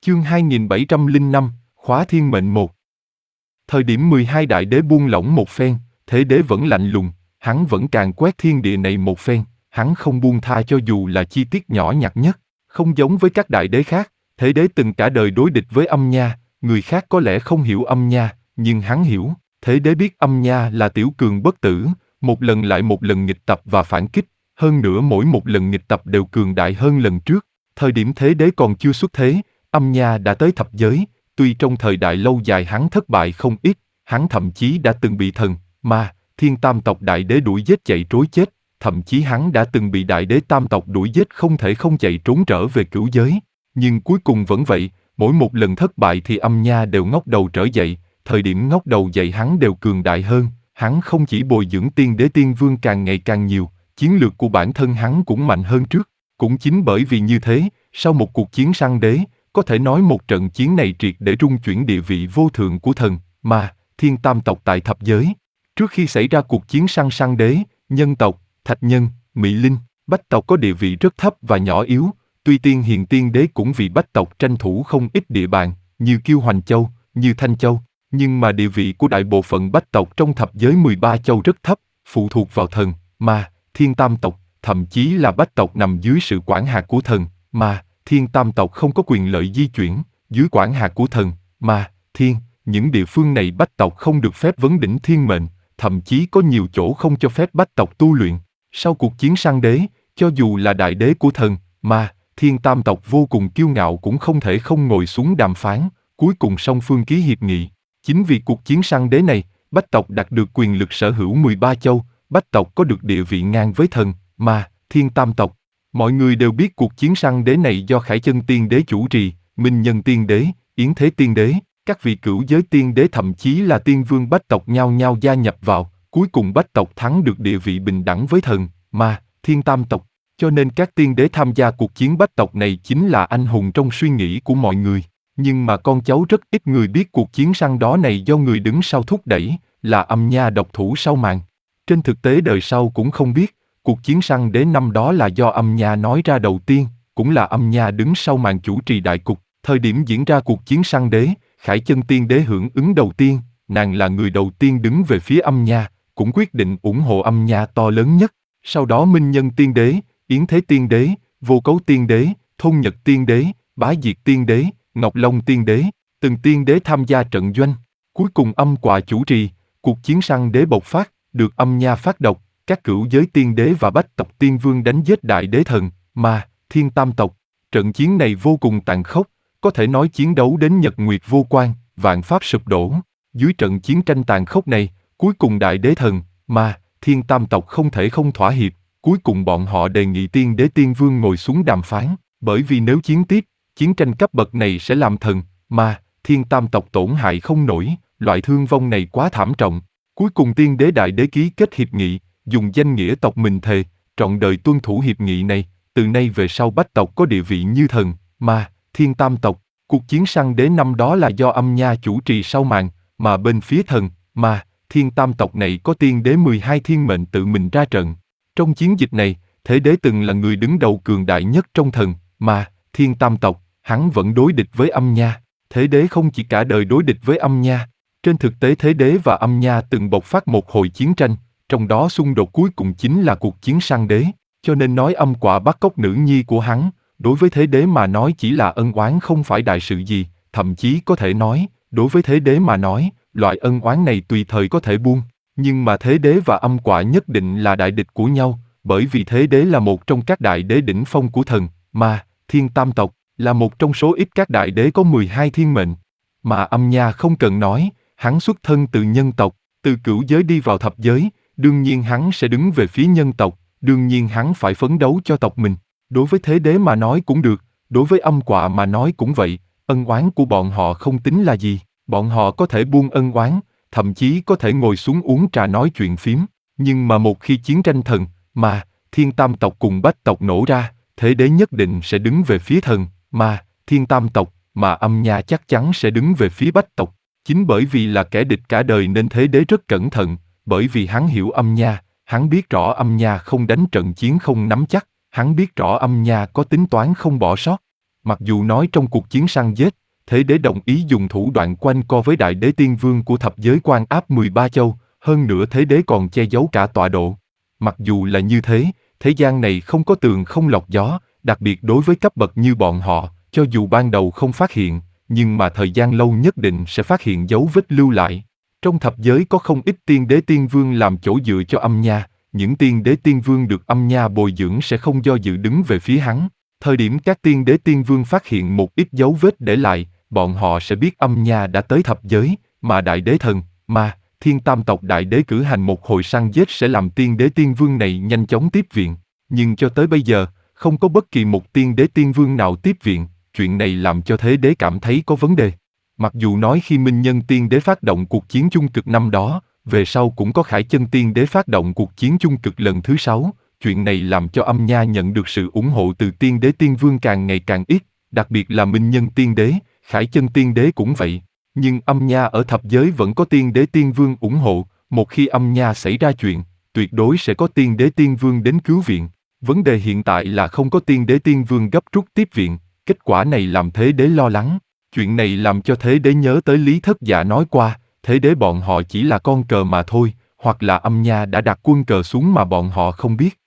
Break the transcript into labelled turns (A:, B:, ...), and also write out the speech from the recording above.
A: Chương 2705, Khóa Thiên Mệnh 1. Thời điểm 12 đại đế buông lỏng một phen, thế đế vẫn lạnh lùng, hắn vẫn càn quét thiên địa này một phen, hắn không buông tha cho dù là chi tiết nhỏ nhặt nhất. Không giống với các đại đế khác, thế đế từng cả đời đối địch với âm nha, người khác có lẽ không hiểu âm nha, nhưng hắn hiểu. Thế đế biết âm nha là tiểu cường bất tử, một lần lại một lần nghịch tập và phản kích, hơn nữa mỗi một lần nghịch tập đều cường đại hơn lần trước. Thời điểm thế đế còn chưa xuất thế, âm nha đã tới thập giới, tuy trong thời đại lâu dài hắn thất bại không ít, hắn thậm chí đã từng bị thần, ma, thiên tam tộc đại đế đuổi giết chạy trối chết, thậm chí hắn đã từng bị đại đế tam tộc đuổi giết không thể không chạy trốn trở về cửu giới. Nhưng cuối cùng vẫn vậy, mỗi một lần thất bại thì âm nha đều ngóc đầu trở dậy, thời điểm ngóc đầu dậy hắn đều cường đại hơn, hắn không chỉ bồi dưỡng tiên đế tiên vương càng ngày càng nhiều, chiến lược của bản thân hắn cũng mạnh hơn trước. Cũng chính bởi vì như thế, sau một cuộc chiến săn đế, có thể nói một trận chiến này triệt để rung chuyển địa vị vô thượng của thần, ma, thiên tam tộc tại thập giới. Trước khi xảy ra cuộc chiến săn đế, nhân tộc, thạch nhân, mỹ linh, bách tộc có địa vị rất thấp và nhỏ yếu, tuy tiên hiền tiên đế cũng vì bách tộc tranh thủ không ít địa bàn, như Kiêu Hoành Châu, như Thanh Châu, nhưng mà địa vị của đại bộ phận bách tộc trong thập giới 13 châu rất thấp, phụ thuộc vào thần, ma, thiên tam tộc, thậm chí là bách tộc nằm dưới sự quản hạt của thần, ma, thiên tam tộc không có quyền lợi di chuyển, dưới quản hạt của thần, ma, thiên, những địa phương này bách tộc không được phép vấn đỉnh thiên mệnh, thậm chí có nhiều chỗ không cho phép bách tộc tu luyện. Sau cuộc chiến săn đế, cho dù là đại đế của thần, ma, thiên tam tộc vô cùng kiêu ngạo cũng không thể không ngồi xuống đàm phán, cuối cùng song phương ký hiệp nghị. Chính vì cuộc chiến săn đế này, bách tộc đạt được quyền lực sở hữu 13 châu, bách tộc có được địa vị ngang với thần, ma, thiên tam tộc. Mọi người đều biết cuộc chiến săn đế này do Khải Chân tiên đế chủ trì, Minh Nhân tiên đế, Yến Thế tiên đế, các vị cửu giới tiên đế thậm chí là tiên vương bách tộc nhao nhao gia nhập vào, cuối cùng bách tộc thắng được địa vị bình đẳng với thần, ma, thiên tam tộc. Cho nên các tiên đế tham gia cuộc chiến bách tộc này chính là anh hùng trong suy nghĩ của mọi người. Nhưng mà con cháu rất ít người biết cuộc chiến săn đó này do người đứng sau thúc đẩy, là âm nha độc thủ sau màn. Trên thực tế đời sau cũng không biết, cuộc chiến săn đế năm đó là do âm nha nói ra đầu tiên, cũng là âm nha đứng sau màn chủ trì đại cục. Thời điểm diễn ra cuộc chiến săn đế, Khải Chân tiên đế hưởng ứng đầu tiên, nàng là người đầu tiên đứng về phía âm nha, cũng quyết định ủng hộ âm nha to lớn nhất. Sau đó Minh Nhân tiên đế, Yến Thế tiên đế, Vô Cấu tiên đế, Thôn Nhật tiên đế, Bá Diệt tiên đế, Ngọc Long tiên đế, từng tiên đế tham gia trận doanh. Cuối cùng âm quạ chủ trì, cuộc chiến săn đế bộc phát, được âm nha phát độc, các cửu giới tiên đế và bách tộc tiên vương đánh giết đại đế thần, ma, thiên tam tộc. Trận chiến này vô cùng tàn khốc, có thể nói chiến đấu đến nhật nguyệt vô quan, vạn pháp sụp đổ. Dưới trận chiến tranh tàn khốc này, cuối cùng đại đế thần, ma, thiên tam tộc không thể không thỏa hiệp, cuối cùng bọn họ đề nghị tiên đế tiên vương ngồi xuống đàm phán, bởi vì nếu chiến tiếp, chiến tranh cấp bậc này sẽ làm thần, ma, thiên tam tộc tổn hại không nổi, loại thương vong này quá thảm trọng. Cuối cùng tiên đế đại đế ký kết hiệp nghị, dùng danh nghĩa tộc mình thề, trọn đời tuân thủ hiệp nghị này, từ nay về sau bách tộc có địa vị như thần, ma, thiên tam tộc. Cuộc chiến săn đế năm đó là do âm nha chủ trì sau màn, mà bên phía thần, ma, thiên tam tộc này có tiên đế 12 thiên mệnh tự mình ra trận. Trong chiến dịch này, thế đế từng là người đứng đầu cường đại nhất trong thần, ma, thiên tam tộc, hắn vẫn đối địch với âm nha. Thế đế không chỉ cả đời đối địch với âm nha. Trên thực tế thế đế và âm nha từng bộc phát một hồi chiến tranh, trong đó xung đột cuối cùng chính là cuộc chiến săn đế. Cho nên nói âm quạ bắt cóc nữ nhi của hắn, đối với thế đế mà nói chỉ là ân oán không phải đại sự gì, thậm chí có thể nói, đối với thế đế mà nói, loại ân oán này tùy thời có thể buông. Nhưng mà thế đế và âm quạ nhất định là đại địch của nhau, bởi vì thế đế là một trong các đại đế đỉnh phong của thần, ma, thiên tam tộc, là một trong số ít các đại đế có 12 thiên mệnh. Mà âm nha không cần nói, hắn xuất thân từ nhân tộc, từ cửu giới đi vào thập giới, đương nhiên hắn sẽ đứng về phía nhân tộc, đương nhiên hắn phải phấn đấu cho tộc mình. Đối với thế đế mà nói cũng được, đối với âm quạ mà nói cũng vậy, ân oán của bọn họ không tính là gì, bọn họ có thể buông ân oán, thậm chí có thể ngồi xuống uống trà nói chuyện phím, nhưng mà một khi chiến tranh thần, ma, thiên tam tộc cùng bách tộc nổ ra, thế đế nhất định sẽ đứng về phía thần, ma, thiên tam tộc, mà âm nha chắc chắn sẽ đứng về phía bách tộc. Chính bởi vì là kẻ địch cả đời nên thế đế rất cẩn thận, bởi vì hắn hiểu âm nha, hắn biết rõ âm nha không đánh trận chiến không nắm chắc, hắn biết rõ âm nha có tính toán không bỏ sót. Mặc dù nói trong cuộc chiến săn giết, Thế Đế đồng ý dùng thủ đoạn quanh co với Đại Đế Tiên Vương của thập giới quan áp 13 châu, hơn nữa Thế Đế còn che giấu cả tọa độ. Mặc dù là như thế, thế gian này không có tường không lọt gió, đặc biệt đối với cấp bậc như bọn họ, cho dù ban đầu không phát hiện, nhưng mà thời gian lâu nhất định sẽ phát hiện dấu vết lưu lại. Trong thập giới có không ít tiên đế tiên vương làm chỗ dựa cho âm nha, những tiên đế tiên vương được âm nha bồi dưỡng sẽ không do dự đứng về phía hắn. Thời điểm các tiên đế tiên vương phát hiện một ít dấu vết để lại, bọn họ sẽ biết âm nha đã tới thập giới, mà đại đế thần, ma, thiên tam tộc đại đế cử hành một hồi săn giết sẽ làm tiên đế tiên vương này nhanh chóng tiếp viện. Nhưng cho tới bây giờ, không có bất kỳ một tiên đế tiên vương nào tiếp viện, chuyện này làm cho Thế Đế cảm thấy có vấn đề. Mặc dù nói khi Minh Nhân Tiên Đế phát động cuộc chiến chung cực năm đó, về sau cũng có Khải Chân Tiên Đế phát động cuộc chiến chung cực lần thứ 6, chuyện này làm cho âm nha nhận được sự ủng hộ từ tiên đế tiên vương càng ngày càng ít, đặc biệt là Minh Nhân Tiên Đế, Khải Chân Tiên Đế cũng vậy. Nhưng âm nha ở thập giới vẫn có tiên đế tiên vương ủng hộ, một khi âm nha xảy ra chuyện, tuyệt đối sẽ có tiên đế tiên vương đến cứu viện. Vấn đề hiện tại là không có tiên đế tiên vương gấp rút tiếp viện, kết quả này làm Thế Đế lo lắng. Chuyện này làm cho Thế Đế nhớ tới Lý Thất Dạ nói qua, Thế Đế bọn họ chỉ là con cờ mà thôi, hoặc là âm nha đã đặt quân cờ xuống mà bọn họ không biết.